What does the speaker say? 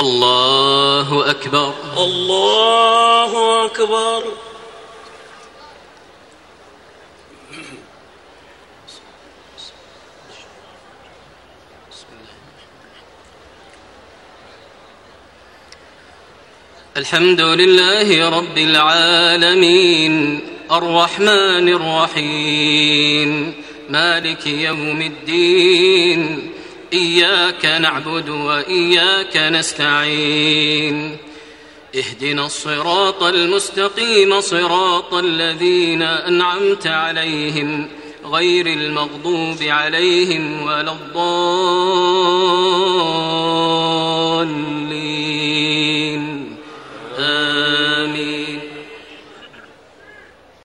الله أكبر. الله أكبر. الحمد لله رب العالمين الرحمن الرحيم مالك يوم الدين إياك نعبد وإياك نستعين اهدنا الصراط المستقيم صراط الذين أنعمت عليهم غير المغضوب عليهم ولا الضالين.